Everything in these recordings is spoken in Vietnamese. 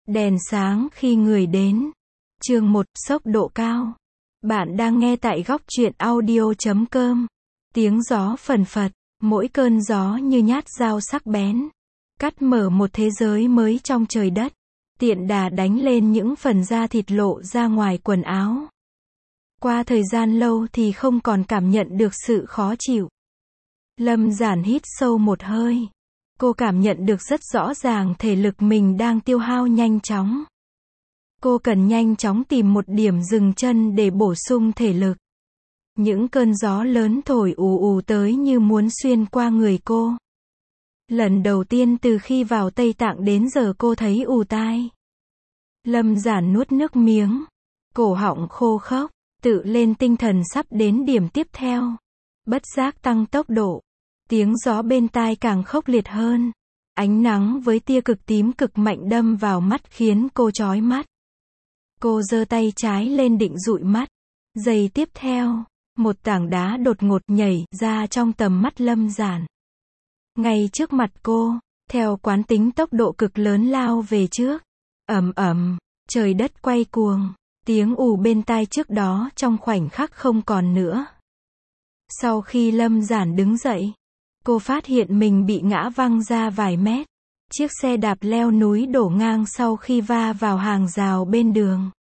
Đèn sáng khi người đến. Chương 1, sốc độ cao. Bạn đang nghe tại góc truyện audio.com. Tiếng gió phần phật, mỗi cơn gió như nhát dao sắc bén, cắt mở một thế giới mới trong trời đất, tiện đà đánh lên những phần da thịt lộ ra ngoài quần áo. Qua thời gian lâu thì không còn cảm nhận được sự khó chịu. Lâm Giản hít sâu một hơi. Cô cảm nhận được rất rõ ràng thể lực mình đang tiêu hao nhanh chóng. Cô cần nhanh chóng tìm một điểm dừng chân để bổ sung thể lực. Những cơn gió lớn thổi ù ù tới như muốn xuyên qua người cô. Lần đầu tiên từ khi vào Tây Tạng đến giờ cô thấy ù tai. Lâm Giản nuốt nước miếng. Cổ họng khô khốc, tự lên tinh thần sắp đến điểm tiếp theo. Bất giác tăng tốc độ. Tiếng gió bên tai càng khốc liệt hơn. Ánh nắng với tia cực tím cực mạnh đâm vào mắt khiến cô chói mắt. Cô giơ tay trái lên định dụi mắt. Giây tiếp theo, một tảng đá đột ngột nhảy ra trong tầm mắt Lâm Giản. Ngay trước mặt cô, theo quán tính tốc độ cực lớn lao về trước. Ầm ầm, trời đất quay cuồng, tiếng ù bên tai trước đó trong khoảnh khắc không còn nữa. Sau khi Lâm Giản đứng dậy, cô phát hiện mình bị ngã văng ra vài mét. Chiếc xe đạp leo núi đổ ngang sau khi va vào hàng rào bên đường.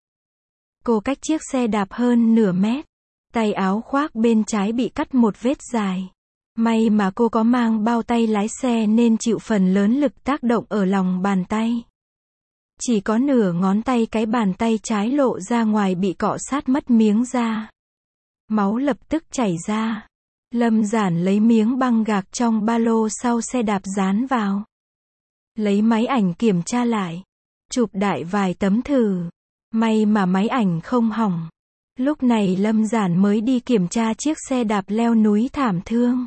Cô cách chiếc xe đạp hơn nửa mét. Tay áo khoác bên trái bị cắt một vết dài. May mà cô có mang bao tay lái xe nên chịu phần lớn lực tác động ở lòng bàn tay. Chỉ có nửa ngón tay cái bàn tay trái lộ ra ngoài bị cọ sát mất miếng da. Máu lập tức chảy ra. Lâm Giản lấy miếng băng gạc trong ba lô sau xe đạp dán vào. Lấy máy ảnh kiểm tra lại. Chụp đại vài tấm thử. May mà máy ảnh không hỏng. Lúc này Lâm Giản mới đi kiểm tra chiếc xe đạp leo núi thảm thương.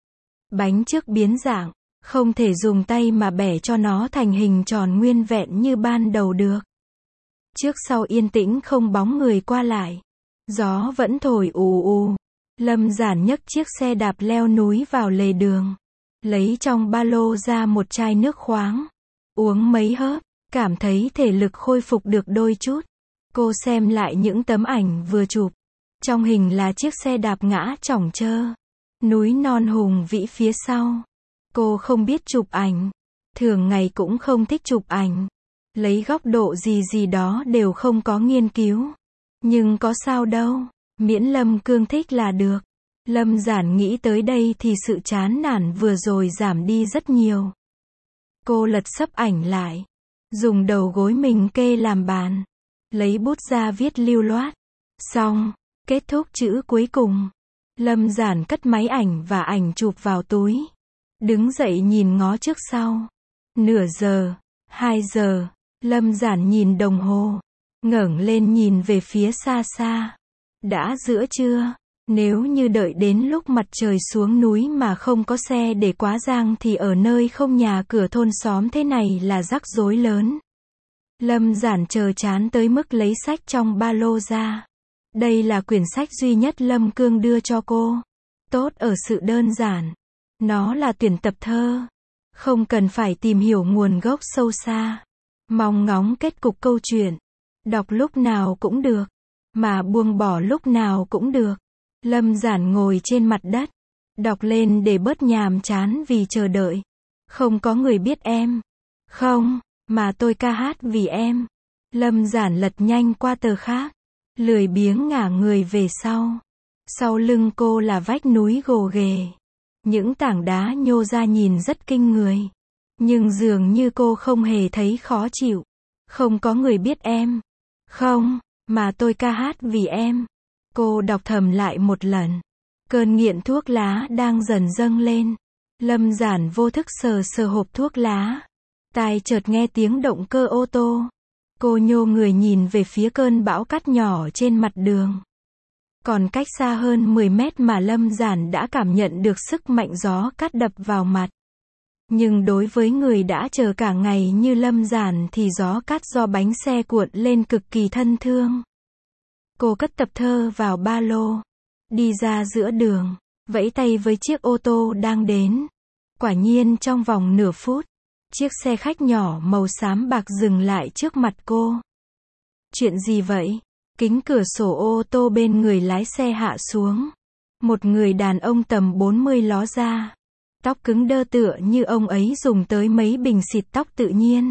Bánh trước biến dạng, không thể dùng tay mà bẻ cho nó thành hình tròn nguyên vẹn như ban đầu được. Trước sau yên tĩnh không bóng người qua lại. Gió vẫn thổi ù ù. Lâm Giản nhấc chiếc xe đạp leo núi vào lề đường. Lấy trong ba lô ra một chai nước khoáng. Uống mấy hớp, cảm thấy thể lực khôi phục được đôi chút. Cô xem lại những tấm ảnh vừa chụp. Trong hình là chiếc xe đạp ngã chỏng trơ. Núi non hùng vĩ phía sau. Cô không biết chụp ảnh. Thường ngày cũng không thích chụp ảnh. Lấy góc độ gì đó đều không có nghiên cứu. Nhưng có sao đâu. Miễn Lâm Cương thích là được. Lâm Giản nghĩ tới đây thì sự chán nản vừa rồi giảm đi rất nhiều. Cô lật xấp ảnh lại. Dùng đầu gối mình kê làm bàn. Lấy bút ra viết lưu loát. Xong. Kết thúc chữ cuối cùng. Lâm Giản cất máy ảnh và ảnh chụp vào túi. Đứng dậy nhìn ngó trước sau. Nửa giờ. 2 giờ. Lâm Giản nhìn đồng hồ. Ngẩng lên nhìn về phía xa xa. Đã giữa trưa. Nếu như đợi đến lúc mặt trời xuống núi mà không có xe để quá giang thì ở nơi không nhà cửa thôn xóm thế này là rắc rối lớn. Lâm Giản chờ chán tới mức lấy sách trong ba lô ra. Đây là quyển sách duy nhất Lâm Cương đưa cho cô. Tốt ở sự đơn giản. Nó là tuyển tập thơ. Không cần phải tìm hiểu nguồn gốc sâu xa. Mong ngóng kết cục câu chuyện. Đọc lúc nào cũng được. Mà buông bỏ lúc nào cũng được. Lâm Giản ngồi trên mặt đất. Đọc lên để bớt nhàm chán vì chờ đợi. Không có người biết em. Không, mà tôi ca hát vì em. Lâm Giản lật nhanh qua tờ khác. Lười biếng ngả người về sau. Sau lưng cô là vách núi gồ ghề. Những tảng đá nhô ra nhìn rất kinh người. Nhưng dường như cô không hề thấy khó chịu. Không có người biết em. Không, mà tôi ca hát vì em. Cô đọc thầm lại một lần. Cơn nghiện thuốc lá đang dần dâng lên. Lâm Giản vô thức sờ sờ hộp thuốc lá. Tai chợt nghe tiếng động cơ ô tô. Cô nhô người nhìn về phía cơn bão cát nhỏ trên mặt đường. Còn cách xa hơn 10 mét mà Lâm Giản đã cảm nhận được sức mạnh gió cát đập vào mặt. Nhưng đối với người đã chờ cả ngày như Lâm Giản thì gió cát do bánh xe cuộn lên cực kỳ thân thương. Cô cất tập thơ vào ba lô. Đi ra giữa đường. Vẫy tay với chiếc ô tô đang đến. Quả nhiên trong vòng nửa phút. Chiếc xe khách nhỏ màu xám bạc dừng lại trước mặt cô. Chuyện gì vậy? Kính cửa sổ ô tô bên người lái xe hạ xuống. Một người đàn ông tầm 40 ló ra. Tóc cứng đơ tựa như ông ấy dùng tới mấy bình xịt tóc tự nhiên.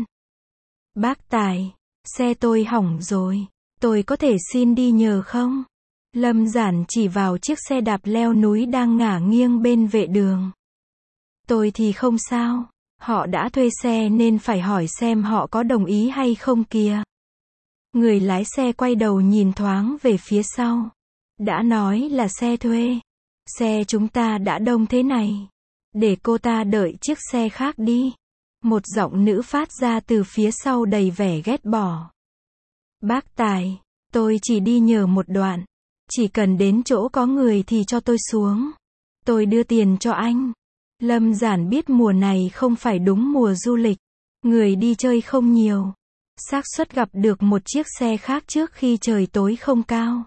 Bác Tài, xe tôi hỏng rồi. Tôi có thể xin đi nhờ không? Lâm Giản chỉ vào chiếc xe đạp leo núi đang ngả nghiêng bên vệ đường. Tôi thì không sao. Họ đã thuê xe nên phải hỏi xem họ có đồng ý hay không kìa. Người lái xe quay đầu nhìn thoáng về phía sau. Đã nói là xe thuê. Xe chúng ta đã đông thế này. Để cô ta đợi chiếc xe khác đi. Một giọng nữ phát ra từ phía sau đầy vẻ ghét bỏ. Bác Tài, tôi chỉ đi nhờ một đoạn. Chỉ cần đến chỗ có người thì cho tôi xuống. Tôi đưa tiền cho anh. Lâm Giản biết mùa này không phải đúng mùa du lịch. Người đi chơi không nhiều. Xác suất gặp được một chiếc xe khác trước khi trời tối không cao.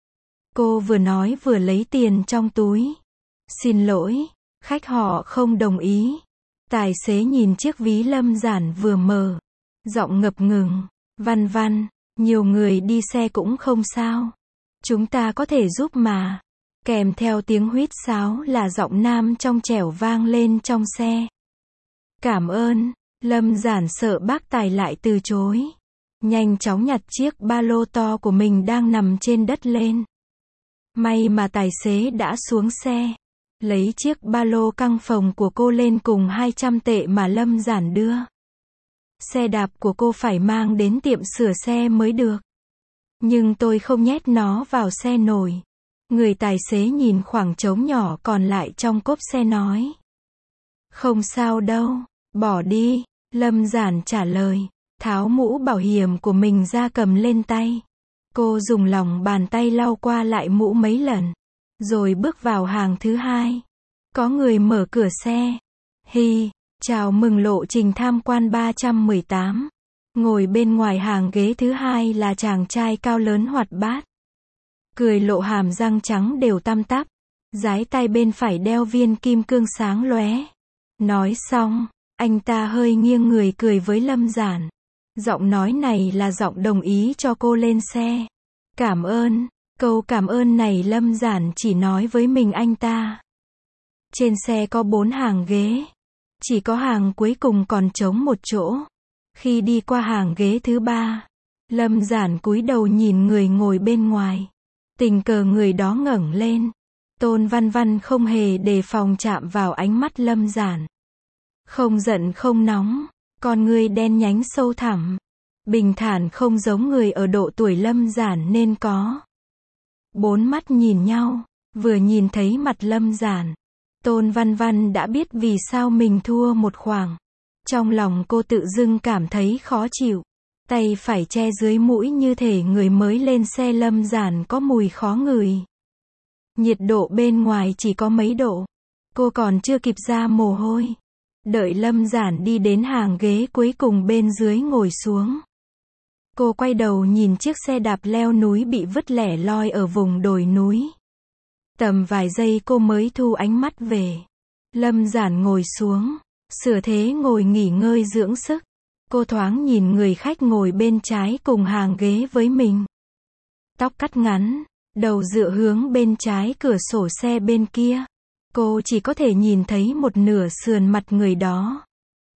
Cô vừa nói vừa lấy tiền trong túi. Xin lỗi, khách họ không đồng ý. Tài xế nhìn chiếc ví Lâm Giản vừa mở. Giọng ngập ngừng. Văn văn, nhiều người đi xe cũng không sao. Chúng ta có thể giúp mà. Kèm theo tiếng huýt sáo là giọng nam trong trẻo vang lên trong xe. Cảm ơn. Lâm Giản sợ bác Tài lại từ chối. Nhanh chóng nhặt chiếc ba lô to của mình đang nằm trên đất lên. May mà tài xế đã xuống xe. Lấy chiếc ba lô căng phồng của cô lên cùng 200 tệ mà Lâm Giản đưa. Xe đạp của cô phải mang đến tiệm sửa xe mới được. Nhưng tôi không nhét nó vào xe nổi. Người tài xế nhìn khoảng trống nhỏ còn lại trong cốp xe nói. Không sao đâu, bỏ đi. Lâm Giản trả lời. Tháo mũ bảo hiểm của mình ra cầm lên tay. Cô dùng lòng bàn tay lau qua lại mũ mấy lần. Rồi bước vào hàng thứ hai. Có người mở cửa xe. Hi, chào mừng lộ trình tham quan 318. Ngồi bên ngoài hàng ghế thứ hai là chàng trai cao lớn hoạt bát. Cười lộ hàm răng trắng đều tăm tắp. Dái tay bên phải đeo viên kim cương sáng lóe. Nói xong, anh ta hơi nghiêng người cười với Lâm Giản. Giọng nói này là giọng đồng ý cho cô lên xe. Cảm ơn. Câu cảm ơn này Lâm Giản chỉ nói với mình anh ta. Trên xe có 4 hàng ghế. Chỉ có hàng cuối cùng còn trống một chỗ. Khi đi qua hàng ghế thứ 3, Lâm Giản cúi đầu nhìn người ngồi bên ngoài. Tình cờ người đó ngẩng lên. Tôn Văn Văn không hề đề phòng chạm vào ánh mắt Lâm Giản. Không giận không nóng, con ngươi đen nhánh sâu thẳm. Bình thản không giống người ở độ tuổi Lâm Giản nên có. 4 mắt nhìn nhau, vừa nhìn thấy mặt Lâm Giản. Tôn Văn Văn đã biết vì sao mình thua một khoảng. Trong lòng cô tự dưng cảm thấy khó chịu. Tay phải che dưới mũi như thể người mới lên xe Lâm Giản có mùi khó ngửi. Nhiệt độ bên ngoài chỉ có mấy độ. Cô còn chưa kịp ra mồ hôi. Đợi Lâm Giản đi đến hàng ghế cuối cùng bên dưới ngồi xuống. Cô quay đầu nhìn chiếc xe đạp leo núi bị vứt lẻ loi ở vùng đồi núi. Tầm vài giây cô mới thu ánh mắt về. Lâm Giản ngồi xuống, sửa thế ngồi nghỉ ngơi dưỡng sức. Cô thoáng nhìn người khách ngồi bên trái cùng hàng ghế với mình. Tóc cắt ngắn, đầu dựa hướng bên trái cửa sổ xe bên kia. Cô chỉ có thể nhìn thấy một nửa sườn mặt người đó.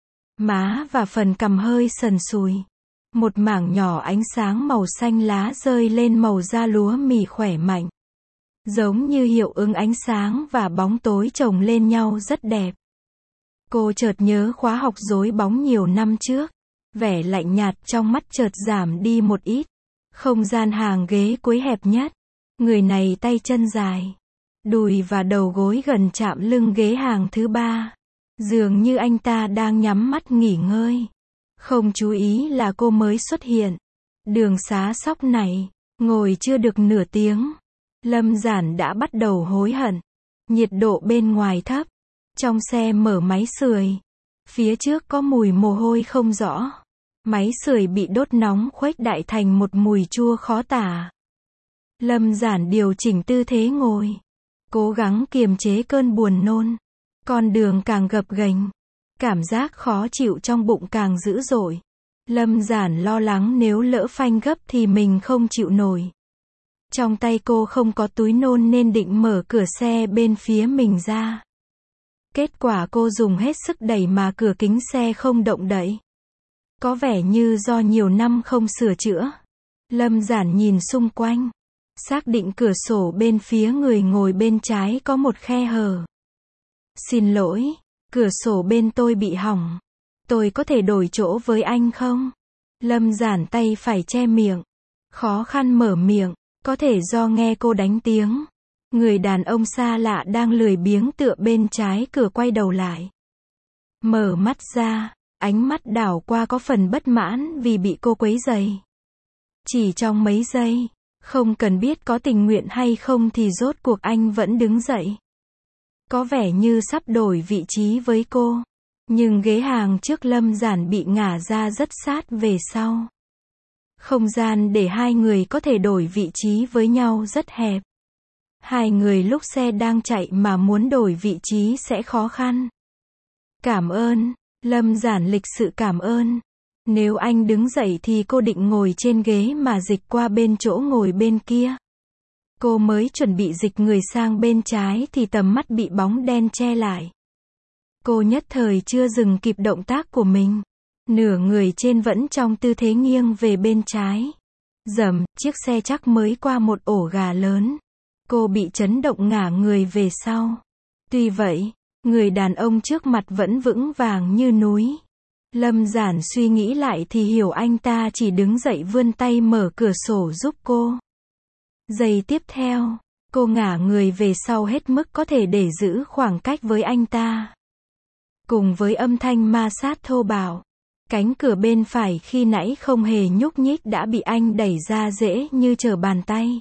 Má và phần cằm hơi sần sùi. Một mảng nhỏ ánh sáng màu xanh lá rơi lên màu da lúa mì khỏe mạnh. Giống như hiệu ứng ánh sáng và bóng tối chồng lên nhau rất đẹp. Cô chợt nhớ khóa học rối bóng nhiều năm trước. Vẻ lạnh nhạt trong mắt chợt giảm đi một ít. Không gian hàng ghế cuối hẹp nhất. Người này tay chân dài. Đùi và đầu gối gần chạm lưng ghế hàng thứ 3. Dường như anh ta đang nhắm mắt nghỉ ngơi. Không chú ý là cô mới xuất hiện. Đường xá sóc này, ngồi chưa được nửa tiếng. Lâm Giản đã bắt đầu hối hận. Nhiệt độ bên ngoài thấp. Trong xe mở máy sưởi. Phía trước có mùi mồ hôi không rõ. Máy sưởi bị đốt nóng khuếch đại thành một mùi chua khó tả. Lâm Giản điều chỉnh tư thế ngồi. Cố gắng kiềm chế cơn buồn nôn. Con đường càng gập ghềnh. Cảm giác khó chịu trong bụng càng dữ dội. Lâm Giản lo lắng nếu lỡ phanh gấp thì mình không chịu nổi. Trong tay cô không có túi nôn nên định mở cửa xe bên phía mình ra. Kết quả cô dùng hết sức đẩy mà cửa kính xe không động đậy. Có vẻ như do nhiều năm không sửa chữa. Lâm Giản nhìn xung quanh. Xác định cửa sổ bên phía người ngồi bên trái có một khe hở. Xin lỗi, cửa sổ bên tôi bị hỏng. Tôi có thể đổi chỗ với anh không? Lâm Giản tay phải che miệng. Khó khăn mở miệng, có thể do nghe cô đánh tiếng. Người đàn ông xa lạ đang lười biếng tựa bên trái cửa quay đầu lại. Mở mắt ra, ánh mắt đảo qua có phần bất mãn vì bị cô quấy rầy. Chỉ trong mấy giây, không cần biết có tình nguyện hay không thì rốt cuộc anh vẫn đứng dậy. Có vẻ như sắp đổi vị trí với cô. Nhưng ghế hàng trước Lâm Giản bị ngả ra rất sát về sau. Không gian để hai người có thể đổi vị trí với nhau rất hẹp. Hai người lúc xe đang chạy mà muốn đổi vị trí sẽ khó khăn. Cảm ơn, Lâm Giản lịch sự cảm ơn. Nếu anh đứng dậy thì cô định ngồi trên ghế mà dịch qua bên chỗ ngồi bên kia. Cô mới chuẩn bị dịch người sang bên trái thì tầm mắt bị bóng đen che lại. Cô nhất thời chưa dừng kịp động tác của mình. Nửa người trên vẫn trong tư thế nghiêng về bên trái. Rầm, chiếc xe chắc mới qua một ổ gà lớn. Cô bị chấn động ngả người về sau. Tuy vậy, người đàn ông trước mặt vẫn vững vàng như núi. Lâm Giản suy nghĩ lại thì hiểu anh ta chỉ đứng dậy vươn tay mở cửa sổ giúp cô. Giây tiếp theo, cô ngả người về sau hết mức có thể để giữ khoảng cách với anh ta. Cùng với âm thanh ma sát thô bạo, cánh cửa bên phải khi nãy không hề nhúc nhích đã bị anh đẩy ra dễ như trở bàn tay.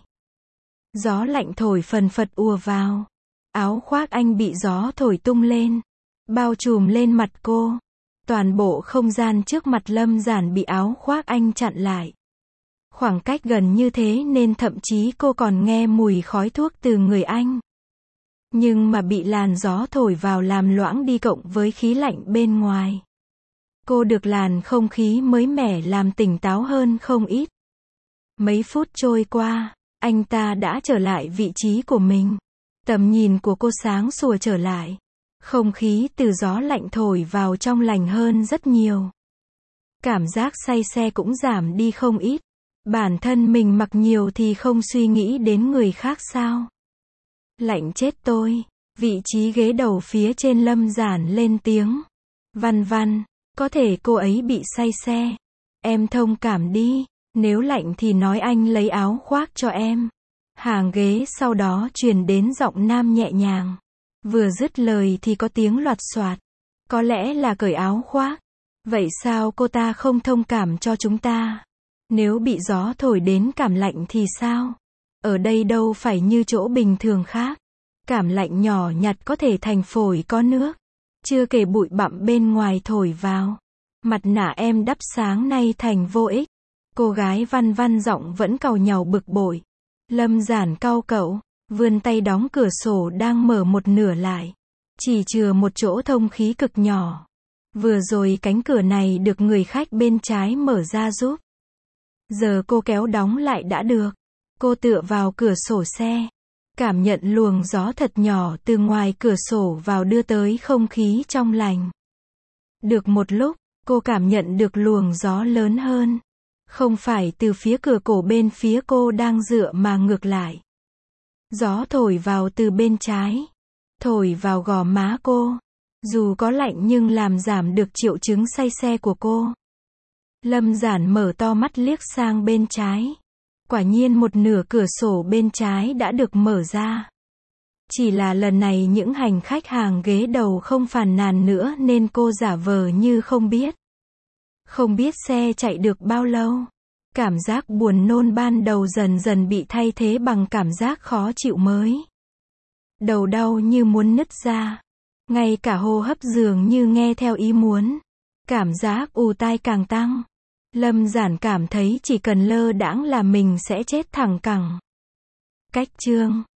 Gió lạnh thổi phần phật ùa vào. Áo khoác anh bị gió thổi tung lên, bao trùm lên mặt cô. Toàn bộ không gian trước mặt Lâm Giản bị áo khoác anh chặn lại. Khoảng cách gần như thế nên thậm chí cô còn nghe mùi khói thuốc từ người anh. Nhưng mà bị làn gió thổi vào làm loãng đi cộng với khí lạnh bên ngoài. Cô được làn không khí mới mẻ làm tỉnh táo hơn không ít. Mấy phút trôi qua, anh ta đã trở lại vị trí của mình. Tầm nhìn của cô sáng sủa trở lại. Không khí từ gió lạnh thổi vào trong lành hơn rất nhiều. Cảm giác say xe cũng giảm đi không ít. Bản thân mình mặc nhiều thì không suy nghĩ đến người khác sao? Lạnh chết tôi. Vị trí ghế đầu phía trên Lâm Giản lên tiếng. Văn Văn, có thể cô ấy bị say xe. Em thông cảm đi, nếu lạnh thì nói anh lấy áo khoác cho em. Hàng ghế sau đó truyền đến giọng nam nhẹ nhàng. Vừa dứt lời thì có tiếng loạt soạt. Có lẽ là cởi áo khoác. Vậy sao cô ta không thông cảm cho chúng ta? Nếu bị gió thổi đến cảm lạnh thì sao? Ở đây đâu phải như chỗ bình thường khác. Cảm lạnh nhỏ nhặt có thể thành phổi có nước. Chưa kể bụi bặm bên ngoài thổi vào. Mặt nạ em đắp sáng nay thành vô ích. Cô gái Văn Văn giọng vẫn càu nhàu bực bội. Lâm Giản cau cậu, vươn tay đóng cửa sổ đang mở một nửa lại. Chỉ chừa một chỗ thông khí cực nhỏ. Vừa rồi cánh cửa này được người khách bên trái mở ra giúp. Giờ cô kéo đóng lại đã được. Cô tựa vào cửa sổ xe. Cảm nhận luồng gió thật nhỏ từ ngoài cửa sổ vào đưa tới không khí trong lành. Được một lúc, cô cảm nhận được luồng gió lớn hơn. Không phải từ phía cửa cổ bên phía cô đang dựa mà ngược lại. Gió thổi vào từ bên trái. Thổi vào gò má cô. Dù có lạnh nhưng làm giảm được triệu chứng say xe của cô. Lâm Giản mở to mắt liếc sang bên trái. Quả nhiên một nửa cửa sổ bên trái đã được mở ra. Chỉ là lần này những hành khách hàng ghế đầu không phàn nàn nữa nên cô giả vờ như không biết. Không biết xe chạy được bao lâu. Cảm giác buồn nôn ban đầu dần dần bị thay thế bằng cảm giác khó chịu mới. Đầu đau như muốn nứt ra. Ngay cả hô hấp dường như nghe theo ý muốn. Cảm giác ù tai càng tăng. Lâm Giản cảm thấy chỉ cần lơ đãng là mình sẽ chết thẳng cẳng. Cách chương